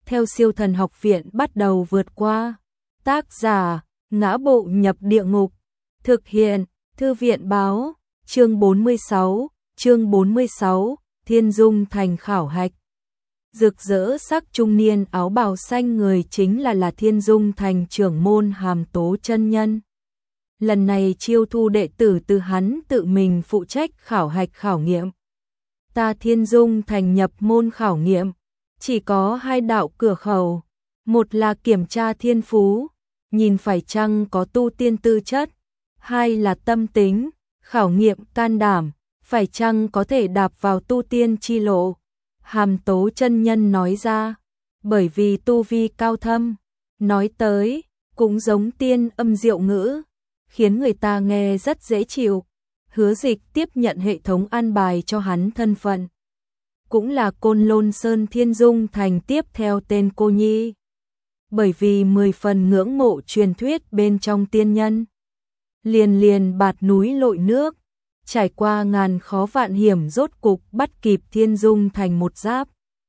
theo Siêu Thần Học Viện bắt đầu vượt qua. Tác giả: Ngã Bộ Nhập Địa Ngục. Thực hiện: Thư viện báo. Chương 46, Thiên Dung Thành khảo hạch. Rực rỡ sắc trung niên áo bào xanh người chính là Thiên Dung Thành trưởng môn Hàm Tố chân nhân. Lần này chiêu thu đệ tử từ hắn tự mình phụ trách khảo hạch khảo nghiệm. Ta Thiên Dung Thành nhập môn khảo nghiệm, chỉ có 2 đạo cửa khẩu, một là kiểm tra thiên phú, nhìn phải chăng có tu tiên tư chất, 2 là tâm tính, khảo nghiệm can đảm, phải chăng có thể đạp vào tu tiên chi lộ. Hàm Tố chân nhân nói ra, bởi vì tu vi cao thâm, nói tới cũng giống tiên âm diệu ngữ, khiến người ta nghe rất dễ chịu. Hứa Dịch tiếp nhận hệ thống an bài cho hắn thân phận, cũng là Côn Lôn Sơn Thiên Dung Thành tiếp theo tên cô nhi. Bởi vì 10 phần ngưỡng mộ truyền thuyết bên trong tiên nhân, liền bạt núi lội nước, trải qua ngàn khó vạn hiểm rốt cục bắt kịp Thiên Dung Thành một giáp.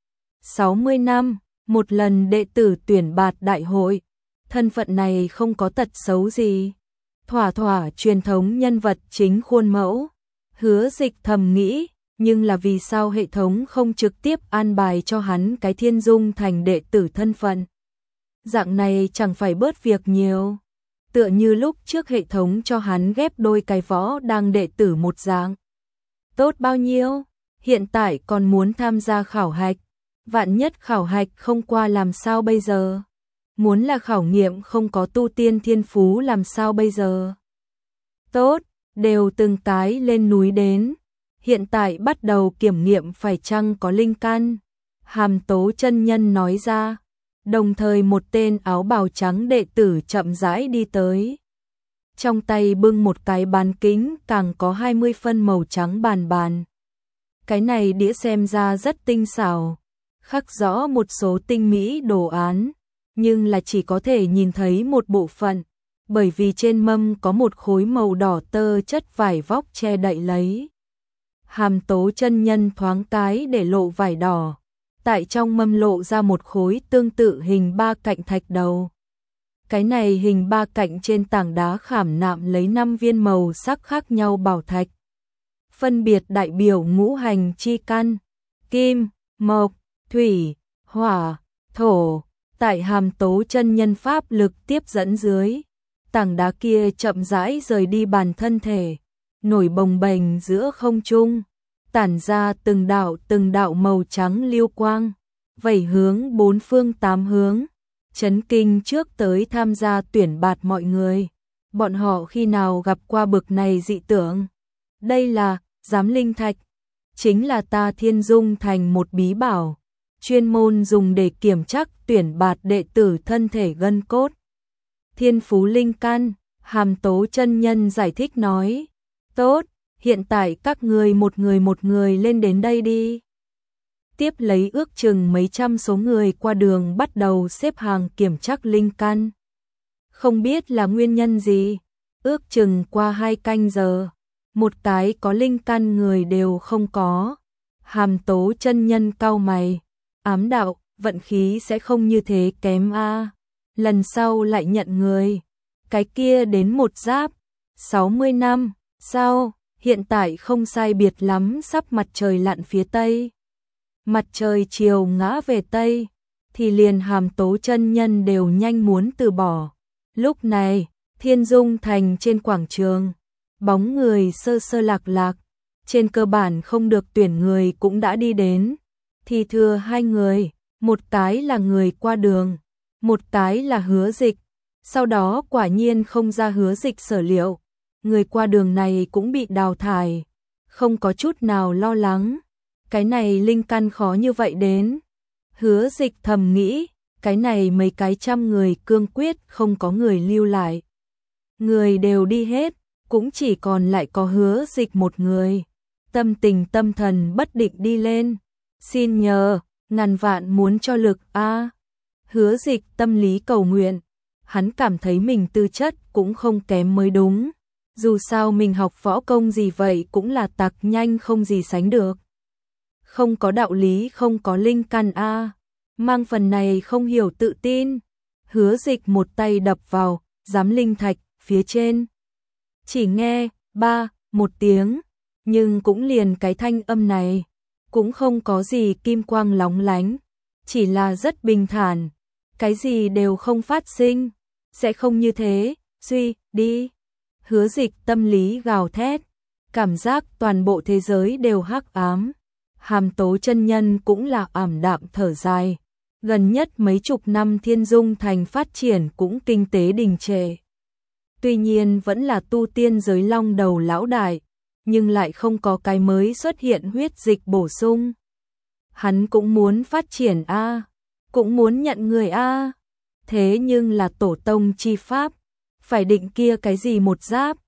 60 năm, một lần đệ tử tuyển bạt đại hội, thân phận này không có tật xấu gì, thỏa truyền thống nhân vật chính khuôn mẫu. Hứa Dịch thầm nghĩ, nhưng là vì sao hệ thống không trực tiếp an bài cho hắn cái Thiên Dung Thành đệ tử thân phận? Dạng này chẳng phải bớt việc nhiều. Tựa như lúc trước hệ thống cho hắn ghép đôi cái võ đang đệ tử một dạng. Tốt bao nhiêu, hiện tại còn muốn tham gia khảo hạch. Vạn nhất khảo hạch không qua làm sao bây giờ? Muốn là khảo nghiệm không có tu tiên thiên phú làm sao bây giờ? Tốt, đều từng cái lên núi đến. Hiện tại bắt đầu kiểm nghiệm phải chăng có linh căn. Hàm Tố chân nhân nói ra. Đồng thời một tên áo bào trắng đệ tử chậm rãi đi tới. Trong tay bưng một cái bàn kính càng có 20 phân màu trắng bàn. Cái này đĩa xem ra rất tinh xảo, khắc rõ một số tinh mỹ đồ án, nhưng là chỉ có thể nhìn thấy một bộ phận, bởi vì trên mâm có một khối màu đỏ tơ chất vải vóc che đậy lấy. Hàm Tố chân nhân thoáng cái để lộ vải đỏ. Tại trong mâm lộ ra một khối tương tự hình 3 cạnh thạch đầu. Cái này hình 3 cạnh trên tảng đá khảm nạm lấy 5 viên màu sắc khác nhau bảo thạch. Phân biệt đại biểu ngũ hành chi căn, kim, mộc, thủy, hỏa, thổ. Tại Hàm Tố chân nhân pháp lực tiếp dẫn dưới, tảng đá kia chậm rãi rời đi bàn thân thể, nổi bồng bềnh giữa không trung, tản ra từng đạo màu trắng lưu quang, vẩy hướng 4 phương 8 hướng, chấn kinh trước tới tham gia tuyển bạt mọi người. Bọn họ khi nào gặp qua bực này dị tượng? Đây là giám linh thạch, chính là ta Thiên Dung Thành một bí bảo, chuyên môn dùng để kiểm trắc tuyển bạt đệ tử thân thể gân cốt. Thiên phú linh căn, Hàm Tố chân nhân giải thích nói. Tốt, hiện tại các người một người lên đến đây đi. Tiếp lấy ước chừng mấy trăm số người qua đường bắt đầu xếp hàng kiểm trắc linh căn. Không biết là nguyên nhân gì, ước chừng qua 2 canh giờ, một cái có linh căn người đều không có. Hàm Tố chân nhân cau mày, ám đạo, vận khí sẽ không như thế kém a. Lần sau lại nhận người. Cái kia đến một giáp, 60 năm, sao? Hiện tại không sai biệt lắm sắp mặt trời lặn phía tây. Mặt trời chiều ngã về tây, thì liền Hàm Tố chân nhân đều nhanh muốn từ bỏ. Lúc này, Thiên Dung Thành trên quảng trường, bóng người sơ lạc, trên cơ bản không được tuyển người cũng đã đi đến. Thì thừa 2 người, một cái là người qua đường, một cái là Hứa Dịch. Sau đó quả nhiên không ra Hứa Dịch sở liệu, người qua đường này cũng bị đào thải, không có chút nào lo lắng. Cái này linh căn khó như vậy đến. Hứa Dịch thầm nghĩ, cái này mấy cái trăm người cương quyết không có người lưu lại. Người đều đi hết, cũng chỉ còn lại có Hứa Dịch một người. Tâm tình tâm thần bất định đi lên. Xin nhờ, ngàn vạn muốn cho lực a. Hứa Dịch tâm lý cầu nguyện, hắn cảm thấy mình tư chất cũng không kém mới đúng. Dù sao mình học võ công gì vậy cũng là tặc nhanh không gì sánh được. Không có đạo lý không có linh căn a. mang phần này không hiểu tự tin. Hứa Dịch một tay đập vào giám linh thạch phía trên. Chỉ nghe ba một tiếng, nhưng cũng liền cái thanh âm này, cũng không có gì kim quang lóng lánh, chỉ là rất bình thản, cái gì đều không phát sinh, sẽ không như thế, suy đi. Hứa Dịch tâm lý gào thét, cảm giác toàn bộ thế giới đều hắc ám. Hàm Tố chân nhân cũng là ảm đạm thở dài, gần nhất mấy chục năm Thiên Dung Thành phát triển cũng kinh tế đình trệ. Tuy nhiên vẫn là tu tiên giới long đầu lão đại, nhưng lại không có cái mới xuất hiện huyết dịch bổ sung. Hắn cũng muốn phát triển a, cũng muốn nhận người a. Thế nhưng là tổ tông chi pháp, phải định kia cái gì một giáp,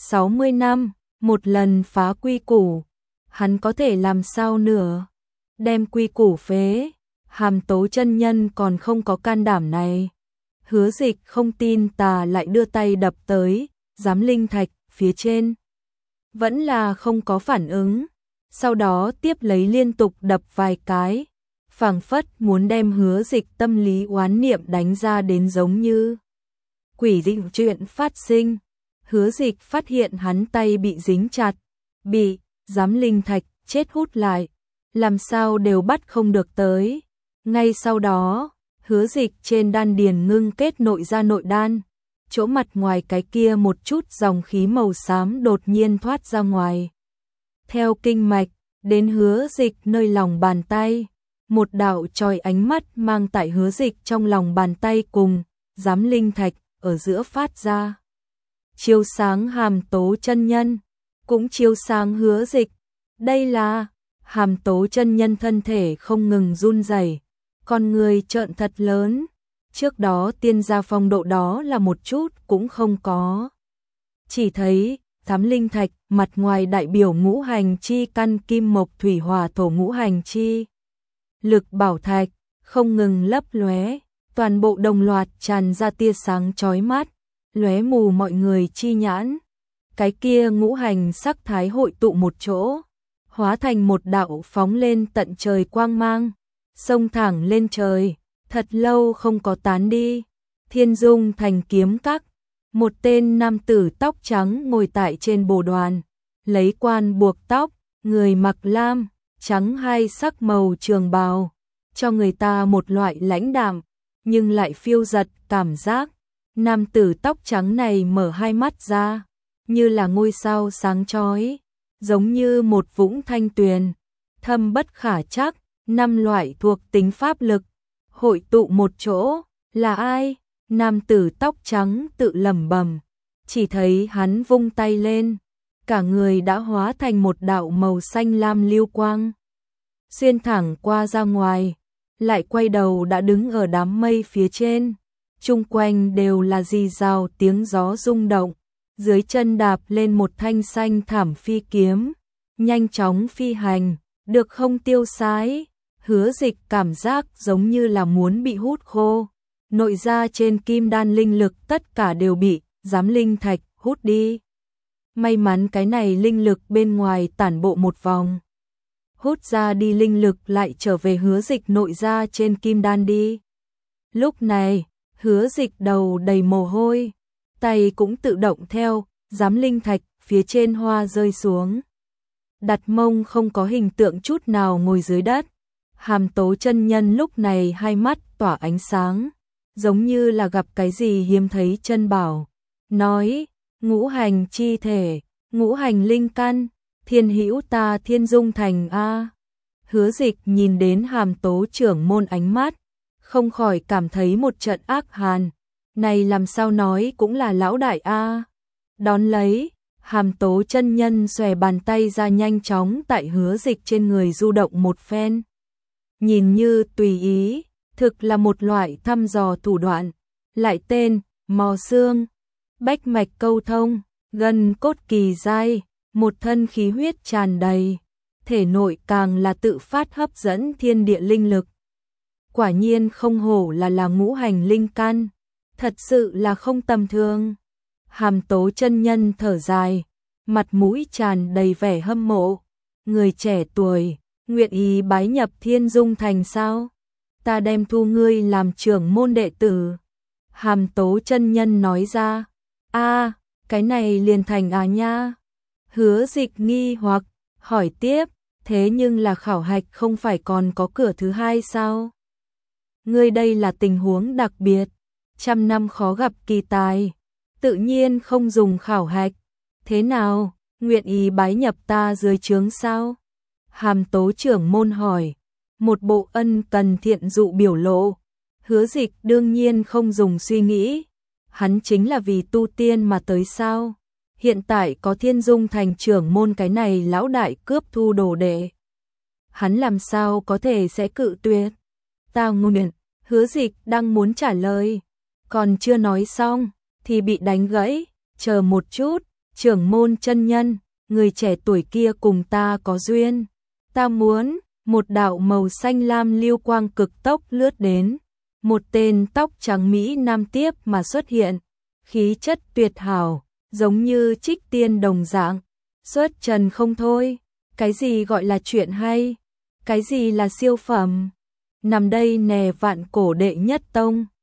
60 năm, một lần phá quy củ, hắn có thể làm sao nữa? Đem quy củ phế, Hàm Tố chân nhân còn không có can đảm này. Hứa Dịch không tin tà lại đưa tay đập tới giám linh thạch phía trên, vẫn là không có phản ứng, sau đó tiếp lấy liên tục đập vài cái, phảng phất muốn đem Hứa Dịch tâm lý oán niệm đánh ra đến giống như quỷ dị chuyện phát sinh. Hứa Dịch phát hiện hắn tay bị dính chặt, bị giám linh thạch chết hút lại, làm sao đều bắt không được tới. Ngay sau đó, Hứa Dịch trên đan điền ngưng kết nội ra nội đan, chỗ mặt ngoài cái kia một chút dòng khí màu xám đột nhiên thoát ra ngoài. Theo kinh mạch, đến Hứa Dịch nơi lòng bàn tay, một đạo chói ánh mắt mang tại Hứa Dịch trong lòng bàn tay cùng giám linh thạch ở giữa phát ra. Chiếu sáng Hàm Tố chân nhân, cũng chiếu sáng Hứa Dịch. Đây là Hàm Tố chân nhân thân thể không ngừng run rẩy, con người trợn thật lớn. Trước đó tiên gia phong độ đó là một chút cũng không có. Chỉ thấy giám linh thạch mặt ngoài đại biểu ngũ hành chi căn kim mộc thủy hỏa thổ ngũ hành chi lực bảo thạch không ngừng lấp lóe, toàn bộ đồng loạt tràn ra tia sáng chói mắt, lóe mù mọi người chi nhãn. Cái kia ngũ hành sắc thái hội tụ một chỗ, hóa thành một đạo phóng lên tận trời quang mang, xông thẳng lên trời, thật lâu không có tán đi. Thiên Dung Thành kiếm các, một tên nam tử tóc trắng ngồi tại trên bồ đoàn, lấy quan buộc tóc, người mặc lam, trắng hai sắc màu trường bào, cho người ta một loại lãnh đạm, nhưng lại phiêu dật cảm giác. Nam tử tóc trắng này mở hai mắt ra, như là ngôi sao sáng chói, giống như một vũng thanh tuyền, thâm bất khả trắc, năm loại thuộc tính pháp lực hội tụ một chỗ. Là ai? Nam tử tóc trắng tự lẩm bẩm, chỉ thấy hắn vung tay lên, cả người đã hóa thành một đạo màu xanh lam lưu quang, xuyên thẳng qua ra ngoài, lại quay đầu đã đứng ở đám mây phía trên. Chung quanh đều là rì rào tiếng gió rung động, dưới chân đạp lên một thanh xanh thảm phi kiếm, nhanh chóng phi hành, được không tiêu sái. Hứa Dịch cảm giác giống như là muốn bị hút khô, nội ra trên kim đan linh lực tất cả đều bị giám linh thạch hút đi. May mắn cái này linh lực bên ngoài tản bộ một vòng, hút ra đi linh lực lại trở về Hứa Dịch nội ra trên kim đan đi. Lúc này, Hứa Dịch đầu đầy mồ hôi, tay cũng tự động theo giám linh thạch phía trên hoa rơi xuống, đặt mông không có hình tượng chút nào ngồi dưới đất. Hàm Tố chân nhân lúc này hai mắt tỏa ánh sáng, giống như là gặp cái gì hiếm thấy chân bảo, nói: ngũ hành chi thể, ngũ hành linh căn, thiên hữu ta Thiên Dung Thành a. Hứa Dịch nhìn đến Hàm Tố trưởng môn ánh mắt, không khỏi cảm thấy một trận ác hàn, này làm sao nói cũng là lão đại a. Đón lấy, Hàm Tố chân nhân xòe bàn tay ra nhanh chóng tại Hứa Dịch trên người du động một phen. Nhìn như tùy ý, thực là một loại thăm dò thủ đoạn, lại tên mò xương, bách mạch câu thông, gân cốt kỳ dai, một thân khí huyết tràn đầy, thể nội càng là tự phát hấp dẫn thiên địa linh lực. Quả nhiên không hổ là ngũ hành linh căn, thật sự là không tầm thường. Hàm Tố chân nhân thở dài, mặt mũi tràn đầy vẻ hâm mộ. Người trẻ tuổi, nguyện ý bái nhập Thiên Dung Thành sao? ta đem thu ngươi làm trưởng môn đệ tử. Hàm Tố chân nhân nói ra. A, cái này liền thành à nha. Hứa Dịch nghi hoặc hỏi tiếp, thế nhưng là khảo hạch không phải còn có cửa thứ hai sao? Ngươi đây là tình huống đặc biệt, trăm năm khó gặp kỳ tài, tự nhiên không dùng khảo hạch. Thế nào, nguyện ý bái nhập ta dưới trướng sao? Hàm Tố trưởng môn hỏi, một bộ ân cần thiện dụ biểu lộ. Hứa Dịch đương nhiên không dùng suy nghĩ, hắn chính là vì tu tiên mà tới sao? Hiện tại có Thiên Dung thành trưởng môn cái này lão đại cướp thu đồ đệ, hắn làm sao có thể sẽ cự tuyệt? Ta nguyện. Hứa Dịch đang muốn trả lời, còn chưa nói xong thì bị đánh gãy. Chờ một chút, trưởng môn chân nhân, người trẻ tuổi kia cùng ta có duyên. Ta muốn. Một đạo màu xanh lam lưu quang cực tốc lướt đến, một tên tóc trắng mỹ nam tiếp mà xuất hiện, khí chất tuyệt hảo, giống như trích tiên đồng dạng, xuất trần không thôi. Cái gì gọi là chuyện hay? Cái gì là siêu phẩm? Nằm đây nè vạn cổ đệ nhất tông.